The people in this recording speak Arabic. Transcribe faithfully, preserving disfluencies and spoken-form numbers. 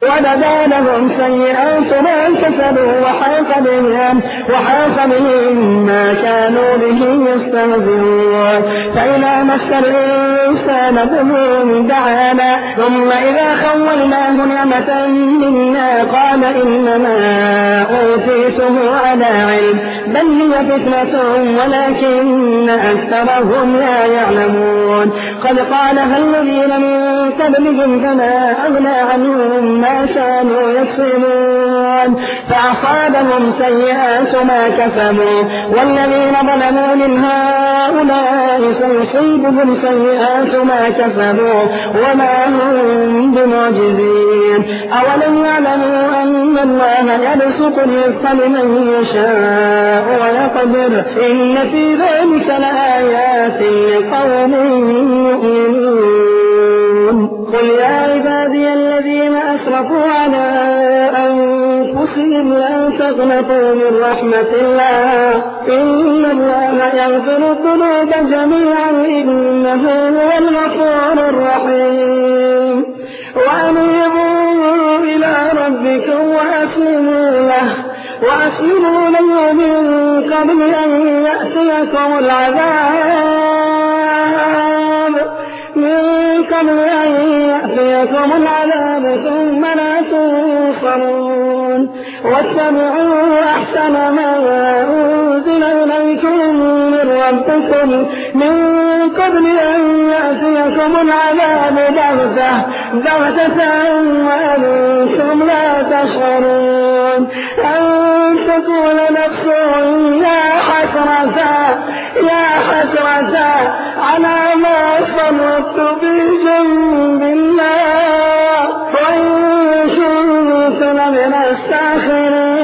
وبدا لهم سيئات ما كسبوا وحاق بهم وحاق بهم ما كانوا به يستهزئون. فإذا مس الإنسان ضر دعانا ثم إذا خولناه نعمة منا قال إنما أوتيته على علم بل هي فتنة ولكن أكثرهم لا يعلمون. قد قالها الذين من قبلهم فما أغنى عنهم ما كانوا يكسبون فأصابهم سيئات ما كسبوا والذين ظلموا من هؤلاء سيصيبهم سيئات ما كسبوا وما هم بمعجزين. أولم يعلموا أن الله يبسط الرزق لمن يشاء ويقدر إن في ذلك لآيات لقوم يؤمنون. قل يا عبادي الذين أسرفوا على أنفسهم لا تقنطوا من رحمة الله إن الله يغفر الذنوب جميعا إنه هو الغفور الرحيم. وأنيبوا إلى ربكم وأسلموا له وأسلموا له من قبل أن يأتيكم العذاب من قبل أن يأتيكم العذاب ثم لا تنصرون. واتبعوا أحسن ما أنزل إليكم من ربكم من قبل أن يأتيكم العذاب بغتة بغتة وأنتم لا تشعرون أن تقول نفس يا حسرة يا حسرة على ما فرطت في جنب الله وإن كنت لمن الساخرين.